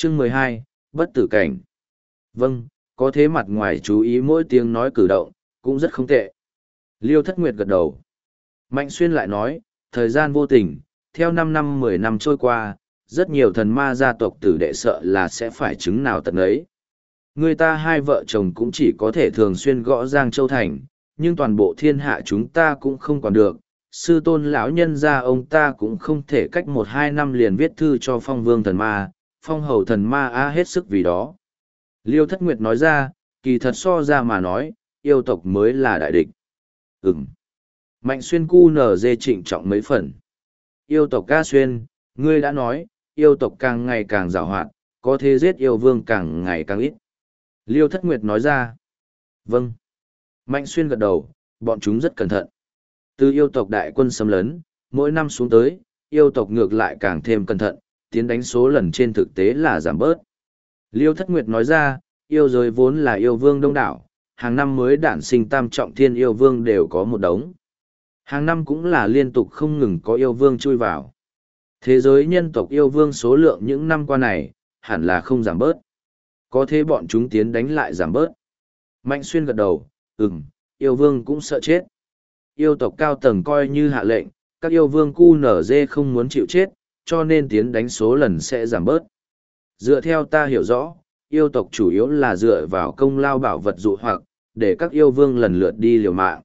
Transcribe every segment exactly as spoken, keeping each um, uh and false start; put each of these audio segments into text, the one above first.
Chương mười hai, bất tử cảnh. Vâng, có thế mặt ngoài chú ý mỗi tiếng nói cử động, cũng rất không tệ. Liêu Thất Nguyệt gật đầu. Mạnh Xuyên lại nói, thời gian vô tình, theo năm năm mười năm trôi qua, rất nhiều thần ma gia tộc tử đệ sợ là sẽ phải chứng nào tận ấy. Người ta hai vợ chồng cũng chỉ có thể thường xuyên gõ Giang Châu Thành, nhưng toàn bộ thiên hạ chúng ta cũng không còn được. Sư tôn lão nhân gia ông ta cũng không thể cách một hai năm liền viết thư cho phong vương thần ma, phong hầu thần ma á hết sức vì đó. Liêu Thất Nguyệt nói ra, kỳ thật so ra mà nói, yêu tộc mới là đại địch. Ừm. Mạnh Xuyên cu nở dê trịnh trọng mấy phần. Yêu tộc ca Xuyên, ngươi đã nói, yêu tộc càng ngày càng giàu hoạt, có thể giết yêu vương càng ngày càng ít. Liêu Thất Nguyệt nói ra. Vâng. Mạnh Xuyên gật đầu, bọn chúng rất cẩn thận. Từ yêu tộc đại quân xâm lấn, mỗi năm xuống tới, yêu tộc ngược lại càng thêm cẩn thận, tiến đánh số lần trên thực tế là giảm bớt. Liêu Thất Nguyệt nói ra, yêu giới vốn là yêu vương đông đảo, hàng năm mới đản sinh tam trọng thiên yêu vương đều có một đống. Hàng năm cũng là liên tục không ngừng có yêu vương chui vào. Thế giới nhân tộc yêu vương số lượng những năm qua này, hẳn là không giảm bớt. Có thế bọn chúng tiến đánh lại giảm bớt. Mạnh Xuyên gật đầu, ừm, yêu vương cũng sợ chết. Yêu tộc cao tầng coi như hạ lệnh, các yêu vương cu nở dê không muốn chịu chết, cho nên tiến đánh số lần sẽ giảm bớt. Dựa theo ta hiểu rõ, yêu tộc chủ yếu là dựa vào công lao bảo vật dụ hoặc, để các yêu vương lần lượt đi liều mạng.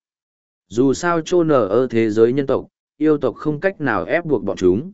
Dù sao chô nở ở thế giới nhân tộc, yêu tộc không cách nào ép buộc bọn chúng.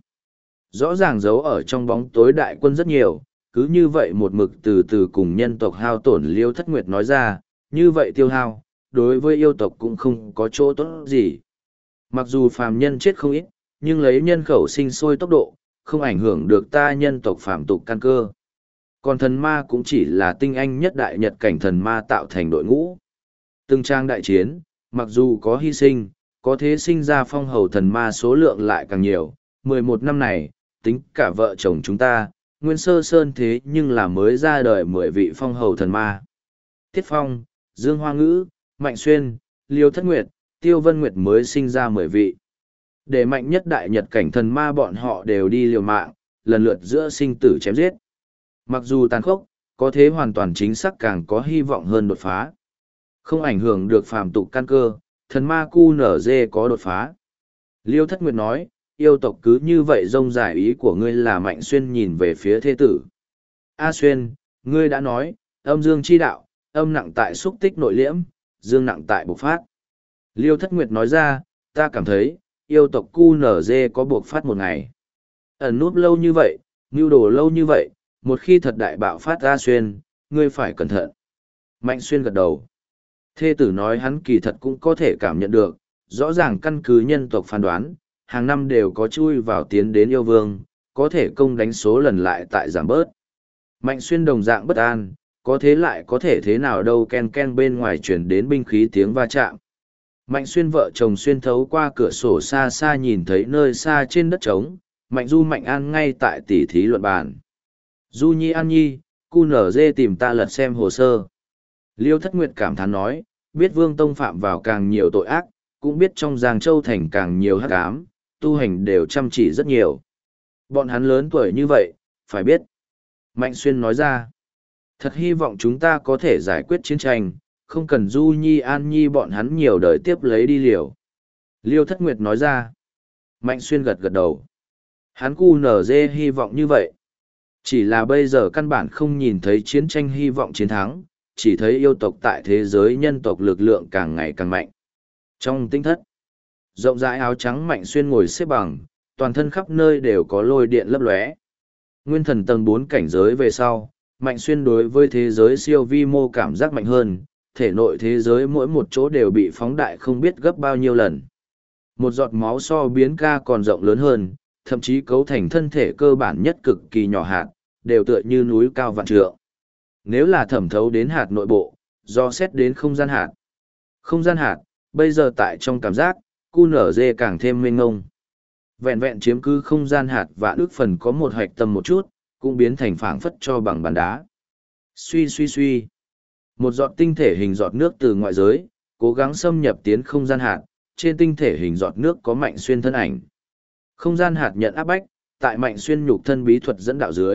Rõ ràng giấu ở trong bóng tối đại quân rất nhiều, cứ như vậy một mực từ từ cùng nhân tộc hao tổn. Liêu Thất Nguyệt nói ra, như vậy tiêu hao, đối với yêu tộc cũng không có chỗ tốt gì. Mặc dù phàm nhân chết không ít, nhưng lấy nhân khẩu sinh sôi tốc độ, không ảnh hưởng được ta nhân tộc phàm tục căn cơ. Còn thần ma cũng chỉ là tinh anh nhất đại nhật cảnh thần ma tạo thành đội ngũ. Từng trang đại chiến, mặc dù có hy sinh, có thế sinh ra phong hầu thần ma số lượng lại càng nhiều. Mười một năm này, tính cả vợ chồng chúng ta, Nguyên Sơ Sơn thế nhưng là mới ra đời mười vị phong hầu thần ma. Thiết Phong, Dương Hoa Ngữ, Mạnh Xuyên, Liêu Thất Nguyệt, Tiêu Vân Nguyệt mới sinh ra mười vị. Để mạnh nhất đại nhật cảnh thần ma bọn họ đều đi liều mạng, lần lượt giữa sinh tử chém giết. Mặc dù tàn khốc, có thế hoàn toàn chính xác càng có hy vọng hơn đột phá. Không ảnh hưởng được phàm tục căn cơ, thần ma cu nở dê có đột phá. Liêu Thất Nguyệt nói, yêu tộc cứ như vậy rông giải ý của ngươi là Mạnh Xuyên nhìn về phía thế tử. A Xuyên, ngươi đã nói, âm dương chi đạo, âm nặng tại xúc tích nội liễm, dương nặng tại bộc phát. Liêu Thất Nguyệt nói ra, ta cảm thấy, yêu tộc cu nở dê có buộc phát một ngày. Ẩn núp lâu như vậy, mưu đồ lâu như vậy, một khi thật đại bạo phát ra Xuyên, ngươi phải cẩn thận. Mạnh Xuyên gật đầu. Thê tử nói hắn kỳ thật cũng có thể cảm nhận được, rõ ràng căn cứ nhân tộc phán đoán, hàng năm đều có chui vào tiến đến yêu vương, có thể công đánh số lần lại tại giảm bớt. Mạnh Xuyên đồng dạng bất an, có thế lại có thể thế nào đâu, ken ken bên ngoài chuyển đến binh khí tiếng va chạm. Mạnh Xuyên vợ chồng xuyên thấu qua cửa sổ xa xa nhìn thấy nơi xa trên đất trống, Mạnh Du Mạnh An ngay tại tỉ thí luận bàn. Du Nhi An Nhi, cu nở dê tìm ta lật xem hồ sơ. Liêu Thất Nguyệt cảm thán nói, biết Vương Tông phạm vào càng nhiều tội ác, cũng biết trong Giang Châu Thành càng nhiều hắc ám, tu hành đều chăm chỉ rất nhiều. Bọn hắn lớn tuổi như vậy, phải biết. Mạnh Xuyên nói ra, thật hy vọng chúng ta có thể giải quyết chiến tranh, không cần Du Nhi An Nhi bọn hắn nhiều đời tiếp lấy đi liều. Liêu Thất Nguyệt nói ra, Mạnh Xuyên gật gật đầu. Hắn cu nở dê hy vọng như vậy. Chỉ là bây giờ căn bản không nhìn thấy chiến tranh hy vọng chiến thắng, chỉ thấy yêu tộc tại thế giới nhân tộc lực lượng càng ngày càng mạnh. Trong tinh thất, rộng rãi áo trắng Mạnh Xuyên ngồi xếp bằng, toàn thân khắp nơi đều có lôi điện lấp lóe. Nguyên thần tầng bốn cảnh giới về sau, Mạnh Xuyên đối với thế giới siêu vi mô cảm giác mạnh hơn, thể nội thế giới mỗi một chỗ đều bị phóng đại không biết gấp bao nhiêu lần. Một giọt máu so biến ca còn rộng lớn hơn, thậm chí cấu thành thân thể cơ bản nhất cực kỳ nhỏ hạt, đều tựa như núi cao vạn trượng. Nếu là thẩm thấu đến hạt nội bộ, do xét đến không gian hạt. Không gian hạt, bây giờ tại trong cảm giác, cu nở dê càng thêm mênh ngông. Vẹn vẹn chiếm cứ không gian hạt và ước phần có một hạch tâm một chút, cũng biến thành phảng phất cho bằng bàn đá. Suy suy suy. Một giọt tinh thể hình giọt nước từ ngoại giới, cố gắng xâm nhập tiến không gian hạt, trên tinh thể hình giọt nước có Mạnh Xuyên thân ảnh. Không gian hạt nhận áp bách, tại Mạnh Xuyên nhục thân bí thuật dẫn đạo dưới,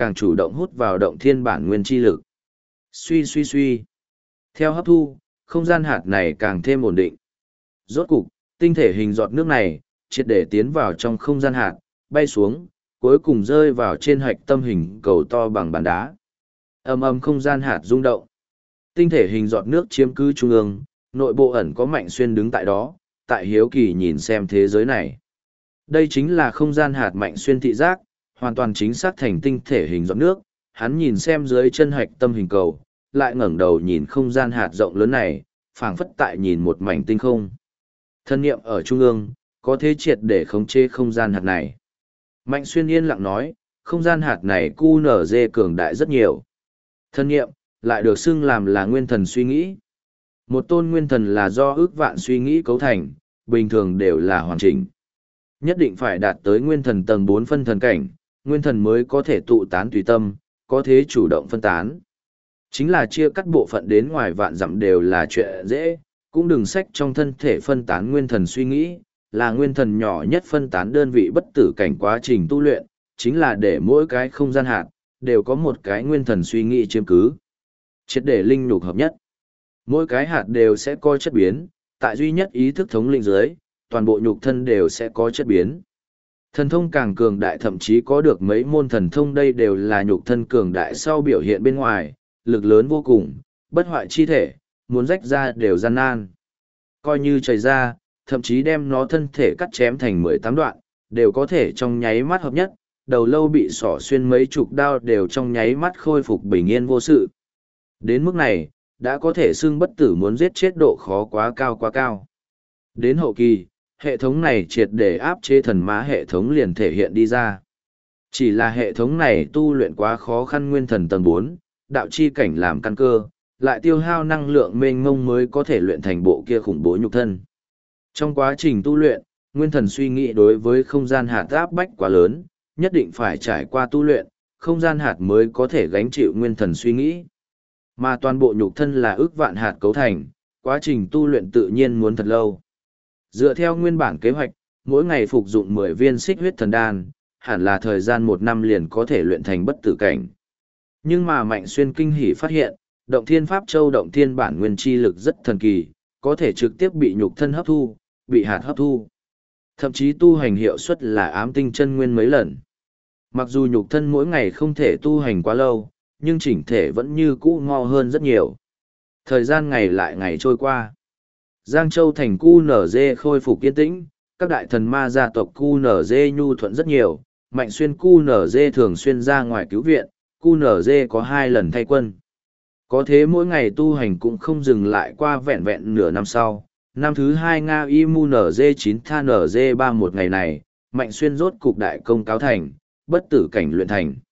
càng chủ động hút vào động thiên bản nguyên chi lực. Suy suy suy. Theo hấp thu, không gian hạt này càng thêm ổn định. Rốt cục, tinh thể hình giọt nước này, triệt để tiến vào trong không gian hạt, bay xuống, cuối cùng rơi vào trên hạch tâm hình cầu to bằng bàn đá. Ầm ầm không gian hạt rung động. Tinh thể hình giọt nước chiếm cứ trung ương, nội bộ ẩn có Mạnh Xuyên đứng tại đó, tại hiếu kỳ nhìn xem thế giới này. Đây chính là không gian hạt Mạnh Xuyên thị giác, hoàn toàn chính xác thành tinh thể hình giọt nước. Hắn nhìn xem dưới chân hạch tâm hình cầu, lại ngẩng đầu nhìn không gian hạt rộng lớn này, phảng phất tại nhìn một mảnh tinh không. Thân niệm ở trung ương, có thế triệt để khống chế không gian hạt này. Mạnh Xuyên yên lặng nói, không gian hạt này cu nở dê cường đại rất nhiều. Thân niệm, lại được xưng làm là nguyên thần suy nghĩ. Một tôn nguyên thần là do ước vạn suy nghĩ cấu thành, bình thường đều là hoàn chỉnh. Nhất định phải đạt tới nguyên thần tầng bốn phân thần cảnh, nguyên thần mới có thể tụ tán tùy tâm, có thế chủ động phân tán. Chính là chia cắt bộ phận đến ngoài vạn dặm đều là chuyện dễ, cũng đừng sách trong thân thể phân tán nguyên thần suy nghĩ, là nguyên thần nhỏ nhất phân tán đơn vị bất tử cảnh quá trình tu luyện, chính là để mỗi cái không gian hạt, đều có một cái nguyên thần suy nghĩ chiếm cứ. Triệt để linh nhục hợp nhất. Mỗi cái hạt đều sẽ có chất biến, tại duy nhất ý thức thống lĩnh dưới, toàn bộ nhục thân đều sẽ có chất biến. Thần thông càng cường đại thậm chí có được mấy môn thần thông đây đều là nhục thân cường đại sau biểu hiện bên ngoài, lực lớn vô cùng, bất hoại chi thể, muốn rách ra đều gian nan. Coi như chảy ra, thậm chí đem nó thân thể cắt chém thành mười tám đoạn, đều có thể trong nháy mắt hợp nhất, đầu lâu bị xỏ xuyên mấy chục đao đều trong nháy mắt khôi phục bình yên vô sự. Đến mức này, đã có thể xưng bất tử muốn giết chết độ khó quá cao quá cao. Đến hậu kỳ, hệ thống này triệt để áp chế thần ma hệ thống liền thể hiện đi ra. Chỉ là hệ thống này tu luyện quá khó khăn nguyên thần tầng bốn, đạo chi cảnh làm căn cơ, lại tiêu hao năng lượng mênh mông mới có thể luyện thành bộ kia khủng bố nhục thân. Trong quá trình tu luyện, nguyên thần suy nghĩ đối với không gian hạt áp bách quá lớn, nhất định phải trải qua tu luyện, không gian hạt mới có thể gánh chịu nguyên thần suy nghĩ. Mà toàn bộ nhục thân là ước vạn hạt cấu thành, quá trình tu luyện tự nhiên muốn thật lâu. Dựa theo nguyên bản kế hoạch, mỗi ngày phục dụng mười viên xích huyết thần đan, hẳn là thời gian một năm liền có thể luyện thành bất tử cảnh. Nhưng mà Mạnh Xuyên kinh hỉ phát hiện, động thiên pháp châu động thiên bản nguyên chi lực rất thần kỳ, có thể trực tiếp bị nhục thân hấp thu, bị hạt hấp thu. Thậm chí tu hành hiệu suất là ám tinh chân nguyên mấy lần. Mặc dù nhục thân mỗi ngày không thể tu hành quá lâu, nhưng chỉnh thể vẫn như cũ ngo hơn rất nhiều. Thời gian ngày lại ngày trôi qua. Giang Châu thành cu nở dê khôi phục yên tĩnh, các đại thần ma gia tộc cu nở dê nhu thuận rất nhiều, Mạnh Xuyên cu nở dê thường xuyên ra ngoài cứu viện, cu nở dê có hai lần thay quân. Có thế mỗi ngày tu hành cũng không dừng lại qua vẹn vẹn nửa năm sau. Năm thứ hai Nga y mu nở dê chín tha nở dê ba một ngày này, Mạnh Xuyên rốt cục đại công cáo thành, bất tử cảnh luyện thành.